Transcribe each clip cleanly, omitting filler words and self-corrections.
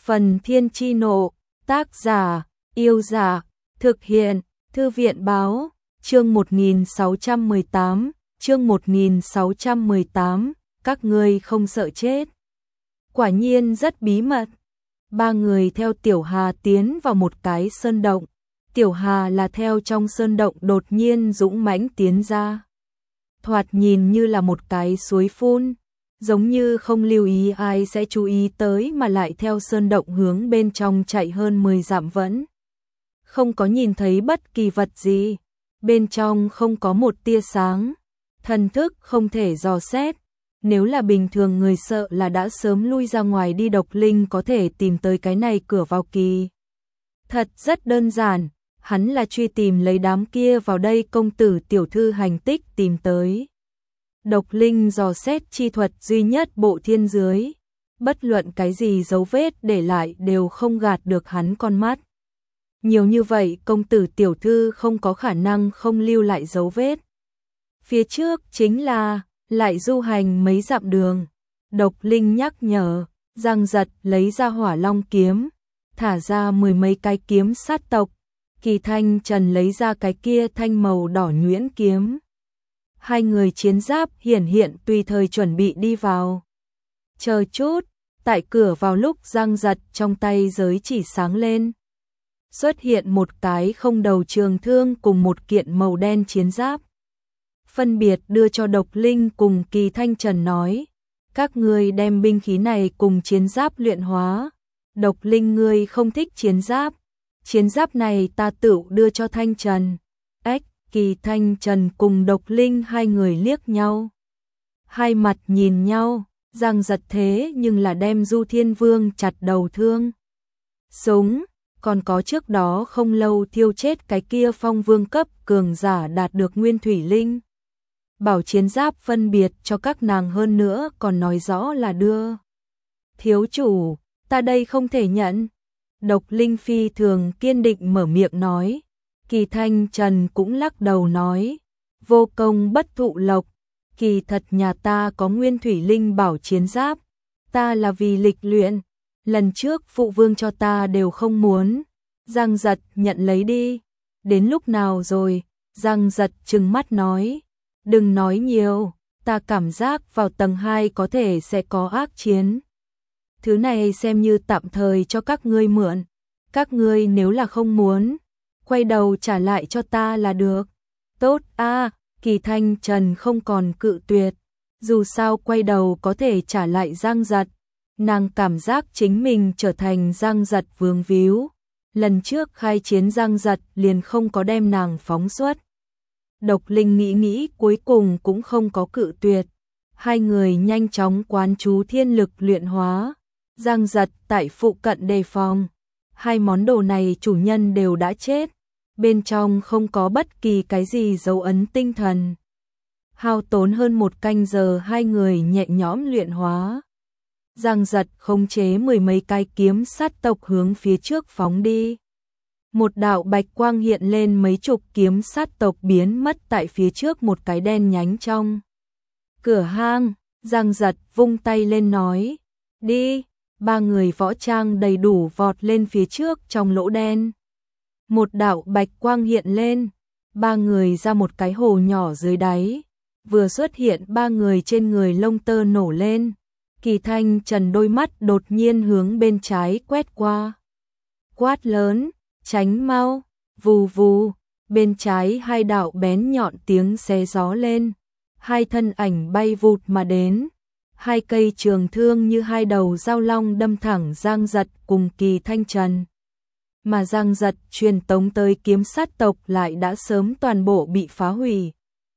Phần Thiên Chi Nộ, tác giả, Yêu Giả, thực hiện, Thư viện Báo, chương 1618, chương 1618, các ngươi không sợ chết. Quả nhiên rất bí mật. Ba người theo Tiểu Hà tiến vào một cái sơn động. Tiểu Hà là theo trong sơn động đột nhiên dũng mãnh tiến ra. Thoạt nhìn như là một cái suối phun, giống như không lưu ý ai sẽ chú ý tới mà lại theo sơn động hướng bên trong chạy hơn 10 dặm vẫn không có nhìn thấy bất kỳ vật gì, bên trong không có một tia sáng, thần thức không thể dò xét. Nếu là bình thường người sợ là đã sớm lui ra ngoài đi. Độc Linh có thể tìm tới cái này cửa vào kỳ thật rất đơn giản, hắn là truy tìm lấy đám kia vào đây công tử tiểu thư hành tích tìm tới. Độc Linh dò xét chi thuật duy nhất bộ thiên dưới, bất luận cái gì dấu vết để lại đều không gạt được hắn con mắt. Nhiều như vậy công tử tiểu thư không có khả năng không lưu lại dấu vết. Phía trước chính là lại du hành mấy dặm đường. Độc Linh nhắc nhở, Giang Giật lấy ra Hỏa Long kiếm, thả ra 10 mấy cái kiếm sát tộc. Kỳ Thanh Trần lấy ra cái kia thanh màu đỏ nhuyễn kiếm. Hai người chiến giáp hiển hiện tùy thời chuẩn bị đi vào. Chờ chút, tại cửa vào lúc Giang Giật trong tay giới chỉ sáng lên, xuất hiện một cái không đầu trường thương cùng một kiện màu đen chiến giáp. Phân biệt đưa cho Độc Linh cùng Kỳ Thanh Trần nói, các ngươi đem binh khí này cùng chiến giáp luyện hóa. Độc Linh, ngươi không thích chiến giáp này ta tự đưa cho Thanh Trần. Kỳ Thanh Trần cùng Độc Linh hai người liếc nhau, hai mặt nhìn nhau. Giang Giật thế nhưng là đem Du Thiên Vương chặt đầu thương súng, còn có trước đó không lâu thiêu chết cái kia phong vương cấp cường giả đạt được nguyên thủy linh bảo chiến giáp phân biệt cho các nàng, hơn nữa còn nói rõ là đưa. Thiếu chủ, ta đây không thể nhận. Độc Linh phi thường kiên định mở miệng nói. Kỳ Thanh Trần cũng lắc đầu nói, vô công bất thụ lộc, kỳ thật nhà ta có nguyên thủy linh bảo chiến giáp, ta là vì lịch luyện, lần trước phụ vương cho ta đều không muốn. Giang Giật, nhận lấy đi. Đến lúc nào rồi? Giang Giật trừng mắt nói, đừng nói nhiều, ta cảm giác vào tầng 2 có thể sẽ có ác chiến. Thứ này xem như tạm thời cho các ngươi mượn, các ngươi nếu là không muốn, quay đầu trả lại cho ta là được. Tốt a. Kỳ Thanh Trần không còn cự tuyệt, dù sao quay đầu có thể trả lại Giang Giật. Nàng cảm giác chính mình trở thành Giang Giật vương víu, lần trước khai chiến Giang Giật liền không có đem nàng phóng xuất. Độc Linh nghĩ cuối cùng cũng không có cự tuyệt. Hai người nhanh chóng quán chú thiên lực luyện hóa. Giang Giật tại phụ cận đề phòng. Hai món đồ này chủ nhân đều đã chết, bên trong không có bất kỳ cái gì dấu ấn tinh thần. Hao tốn hơn 1 canh giờ hai người nhẹ nhõm luyện hóa. Giang Giật khống chế 10 mấy cái kiếm sát tộc hướng phía trước phóng đi. Một đạo bạch quang hiện lên, mấy chục kiếm sát tộc biến mất tại phía trước một cái đen nhánh trong cửa hang. Giang Giật vung tay lên nói, đi. Ba người võ trang đầy đủ vọt lên phía trước trong lỗ đen. Một đạo bạch quang hiện lên, ba người ra một cái hồ nhỏ dưới đáy. Vừa xuất hiện ba người trên người lông tơ nổ lên. Kỳ Thanh Trần đôi mắt đột nhiên hướng bên trái quét qua, quát lớn, tránh mau. Vù vù, bên trái hai đạo bén nhọn tiếng xé gió lên, hai thân ảnh bay vụt mà đến. Hai cây trường thương như hai đầu dao long đâm thẳng Giang Giật cùng Kỳ Thanh Trần. Mà Giang Giật truyền tống tới kiếm sát tộc lại đã sớm toàn bộ bị phá hủy.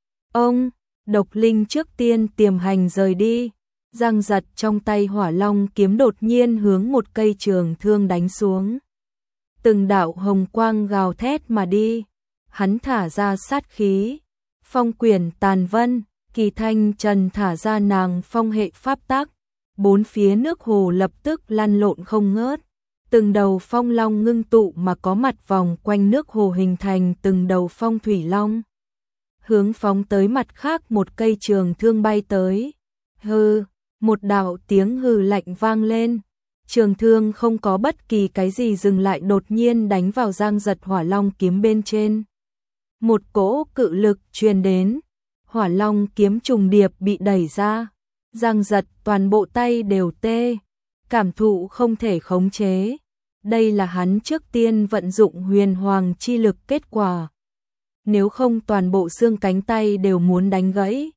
Ông, Độc Linh trước tiên tiềm hành rời đi. Giang Giật trong tay Hỏa Long kiếm đột nhiên hướng một cây trường thương đánh xuống. Từng đạo hồng quang gào thét mà đi. Hắn thả ra sát khí, phong quyển tàn vân. Kỳ Thanh Trần thả ra nàng phong hệ pháp tắc, bốn phía nước hồ lập tức lăn lộn không ngớt. Từng đầu phong long ngưng tụ mà có mặt vòng quanh nước hồ hình thành từng đầu phong thủy long. Hướng phóng tới mặt khác một cây trường thương bay tới. Hừ, một đạo tiếng hừ lạnh vang lên. Trường thương không có bất kỳ cái gì dừng lại, đột nhiên đánh vào Giang Giật hỏa long kiếm bên trên. Một cỗ cự lực truyền đến, hỏa long kiếm trùng điệp bị đẩy ra. Giang Giật toàn bộ tay đều tê, cảm thụ không thể khống chế. Đây là hắn trước tiên vận dụng huyền hoàng chi lực kết quả. Nếu không toàn bộ xương cánh tay đều muốn đánh gãy.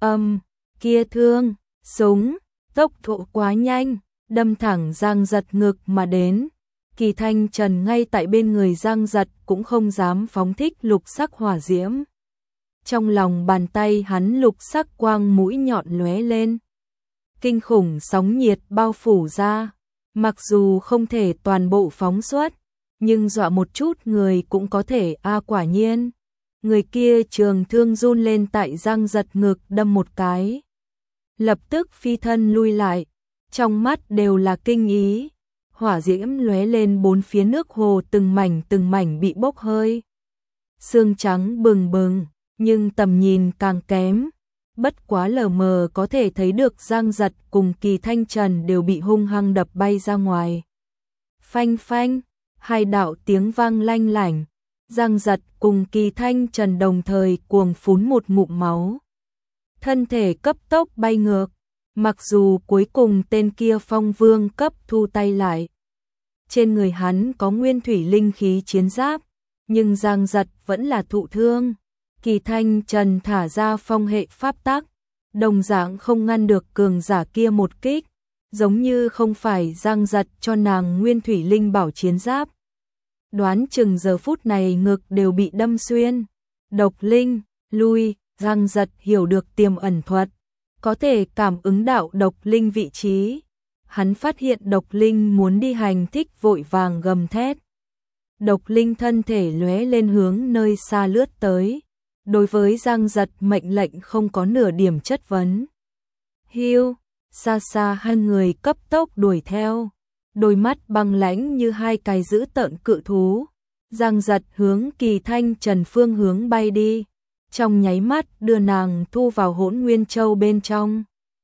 Kia thương, súng, tốc độ quá nhanh, đâm thẳng Giang Giật ngực mà đến. Kỳ Thanh Trần ngay tại bên người Giang Giật cũng không dám phóng thích lục sắc hỏa diễm. Trong lòng bàn tay hắn lục sắc quang mũi nhọn lóe lên. Kinh khủng sóng nhiệt bao phủ ra, mặc dù không thể toàn bộ phóng xuất, nhưng dọa một chút người cũng có thể. Quả nhiên, người kia trường thương run lên tại Giang Giật ngực đâm một cái. Lập tức phi thân lui lại, trong mắt đều là kinh ý. Hỏa diễm lóe lên bốn phía, nước hồ từng mảnh bị bốc hơi. Sương trắng bừng bừng, nhưng tầm nhìn càng kém. Bất quá lờ mờ có thể thấy được Giang Giật cùng Kỳ Thanh Trần đều bị hung hăng đập bay ra ngoài. Phanh phanh, hai đạo tiếng vang lanh lảnh. Giang Giật cùng Kỳ Thanh Trần đồng thời cuồng phún một ngụm máu. Thân thể cấp tốc bay ngược, mặc dù cuối cùng tên kia Phong Vương cấp thu tay lại. Trên người hắn có nguyên thủy linh khí chiến giáp, nhưng Giang Giật vẫn là thụ thương. Kỳ Thanh Trần thả ra phong hệ pháp tắc, đồng dạng không ngăn được cường giả kia một kích, giống như không phải Giang Giật cho nàng nguyên thủy linh bảo chiến giáp. Đoán chừng giờ phút này ngực đều bị đâm xuyên. Độc linh, lui, Giang Giật hiểu được tiềm ẩn thuật, có thể cảm ứng đạo độc linh vị trí. Hắn phát hiện độc linh muốn đi hành thích, vội vàng gầm thét. Độc linh thân thể lóe lên hướng nơi xa lướt tới. Đối với Giang Giật mệnh lệnh không có nửa điểm chất vấn. Hiu, xa xa hai người cấp tốc đuổi theo, đôi mắt băng lãnh như hai cái dữ tợn cự thú. Giang Giật hướng Kỳ Thanh Trần phương hướng bay đi, trong nháy mắt đưa nàng thu vào Hỗn Nguyên Châu bên trong.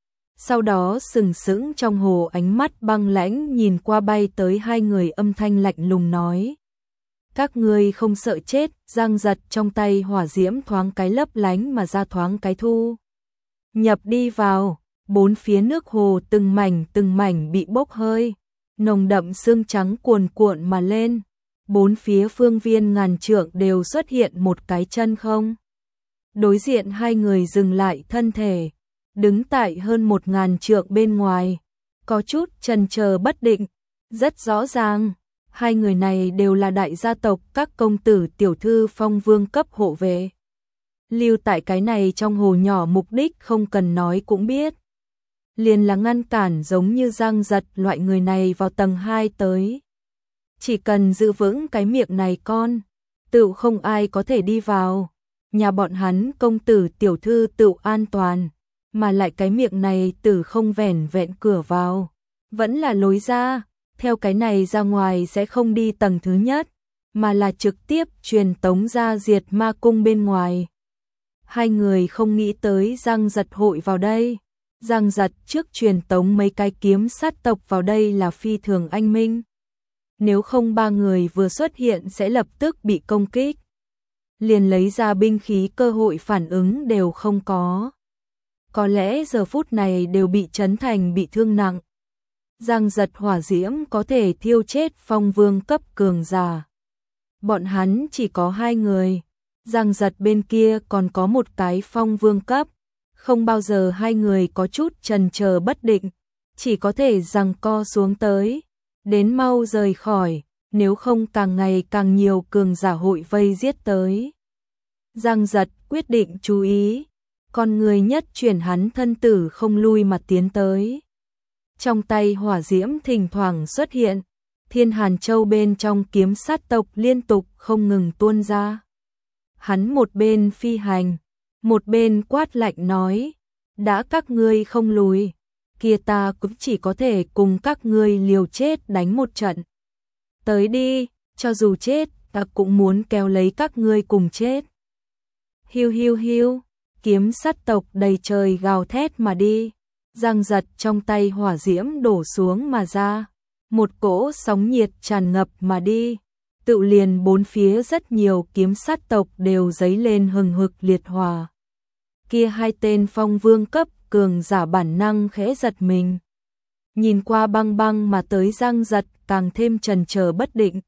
Sau đó sừng sững trong hồ, ánh mắt băng lãnh nhìn qua bay tới hai người, âm thanh lạnh lùng nói: các ngươi không sợ chết. Giang Giật trong tay hỏa diễm thoáng cái lấp lánh mà ra, thoáng cái thu nhập đi vào. Bốn phía nước hồ từng mảnh bị bốc hơi, nồng đậm sương trắng cuồn cuộn mà lên. Bốn phía phương viên ngàn trượng đều xuất hiện một cái chân không. Đối diện hai người dừng lại thân thể, đứng tại hơn 1000 trượng bên ngoài, có chút chần chờ bất định. Rất rõ ràng, hai người này đều là đại gia tộc, các công tử tiểu thư Phong Vương cấp hộ vệ. Lưu tại cái này trong hồ nhỏ mục đích không cần nói cũng biết. Liền là ngăn cản giống như Giang Giật loại người này vào tầng 2 tới. Chỉ cần giữ vững cái miệng này con, tự không ai có thể đi vào. Nhà bọn hắn công tử tiểu thư tự an toàn, mà lại cái miệng này tử không vẻn vẹn cửa vào, vẫn là lối ra. Theo cái này ra ngoài sẽ không đi tầng thứ nhất, mà là trực tiếp truyền tống ra Diệt Ma Cung bên ngoài. Hai người không nghĩ tới Giang Giật hội vào đây. Giang Giật trước truyền tống mấy cái kiếm sát tộc vào đây là phi thường anh minh. Nếu không ba người vừa xuất hiện sẽ lập tức bị công kích. Liền lấy ra binh khí cơ hội phản ứng đều không có. Có lẽ giờ phút này đều bị chấn thành bị thương nặng. Giang Giật hỏa diễm có thể thiêu chết Phong Vương cấp cường giả. Bọn hắn chỉ có 2 người. Giang Giật bên kia còn có một cái Phong Vương cấp. Không bao giờ hai người có chút chần chờ bất định, chỉ có thể giằng co xuống tới. Đến mau rời khỏi, nếu không càng ngày càng nhiều cường giả hội vây giết tới. Giang Giật quyết định chú ý, con người nhất chuyển, hắn thân tử không lui mà tiến tới. Trong tay hỏa diễm thỉnh thoảng xuất hiện, Thiên Hàn Châu bên trong kiếm sát tộc liên tục không ngừng tuôn ra. Hắn một bên phi hành, một bên quát lạnh nói: đã các ngươi không lùi, kia ta cũng chỉ có thể cùng các ngươi liều chết đánh một trận. Tới đi, cho dù chết, ta cũng muốn kéo lấy các ngươi cùng chết. Hiu hiu hiu, kiếm sát tộc đầy trời gào thét mà đi. Giang Giật trong tay hỏa diễm đổ xuống mà ra. Một cỗ sóng nhiệt tràn ngập mà đi, tự liền bốn phía rất nhiều kiếm sát tộc đều dấy lên hừng hực liệt hỏa. Kia hai tên phong vương cấp cường giả bản năng khẽ giật mình. Nhìn qua băng băng mà tới Giang Giật càng thêm chần chờ bất định.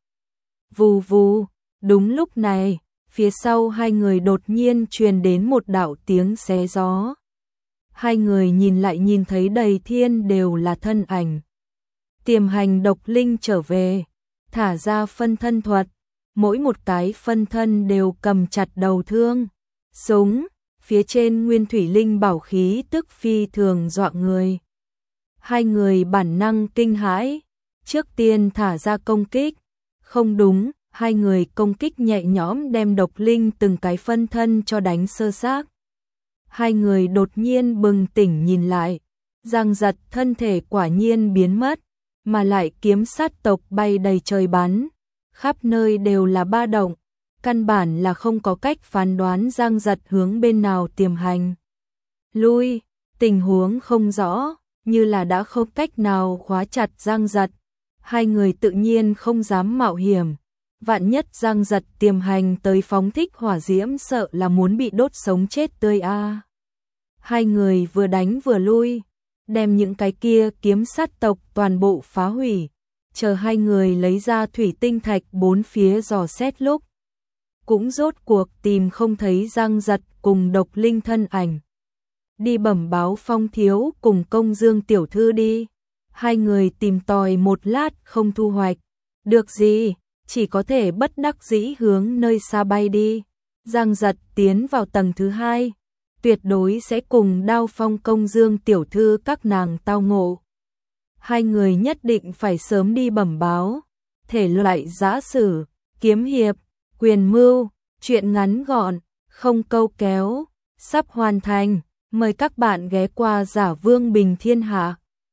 Vù vù, đúng lúc này, phía sau hai người đột nhiên truyền đến một đạo tiếng xé gió. Hai người nhìn lại nhìn thấy đầy thiên đều là thân ảnh. Tiềm hành độc linh trở về, thả ra phân thân thuật, mỗi một cái phân thân đều cầm chặt đầu thương, súng, phía trên nguyên thủy linh bảo khí tức phi thường dọa người. Hai người bản năng kinh hãi, trước tiên thả ra công kích, không đúng, hai người công kích nhẹ nhõm đem độc linh từng cái phân thân cho đánh sơ xác. Hai người đột nhiên bừng tỉnh nhìn lại, Giang Giật thân thể quả nhiên biến mất, mà lại kiếm sát tộc bay đầy trời bắn, khắp nơi đều là ba động, căn bản là không có cách phán đoán Giang Giật hướng bên nào tiềm hành. Lui, tình huống không rõ, như là đã không cách nào khóa chặt Giang Giật, hai người tự nhiên không dám mạo hiểm. Vạn nhất Giang Giật tiềm hành tới phóng thích hỏa diễm sợ là muốn bị đốt sống chết tươi a. Hai người vừa đánh vừa lui, đem những cái kia kiếm sát tộc toàn bộ phá hủy, chờ hai người lấy ra thủy tinh thạch bốn phía dò xét lúc. Cũng rốt cuộc tìm không thấy Giang Giật cùng độc linh thân ảnh. Đi bẩm báo Phong thiếu cùng Công Dương tiểu thư đi. Hai người tìm tòi một lát không thu hoạch được gì, chỉ có thể bất đắc dĩ hướng nơi xa bay đi. Giang Giật tiến vào tầng thứ hai, tuyệt đối sẽ cùng Đao Phong Công Dương tiểu thư các nàng tao ngộ. Hai người nhất định phải sớm đi bẩm báo. Thể loại giã sử, kiếm hiệp, quyền mưu, truyện ngắn gọn, không câu kéo, sắp hoàn thành. Mời các bạn ghé qua Giả Vương Bình Thiên Hạ.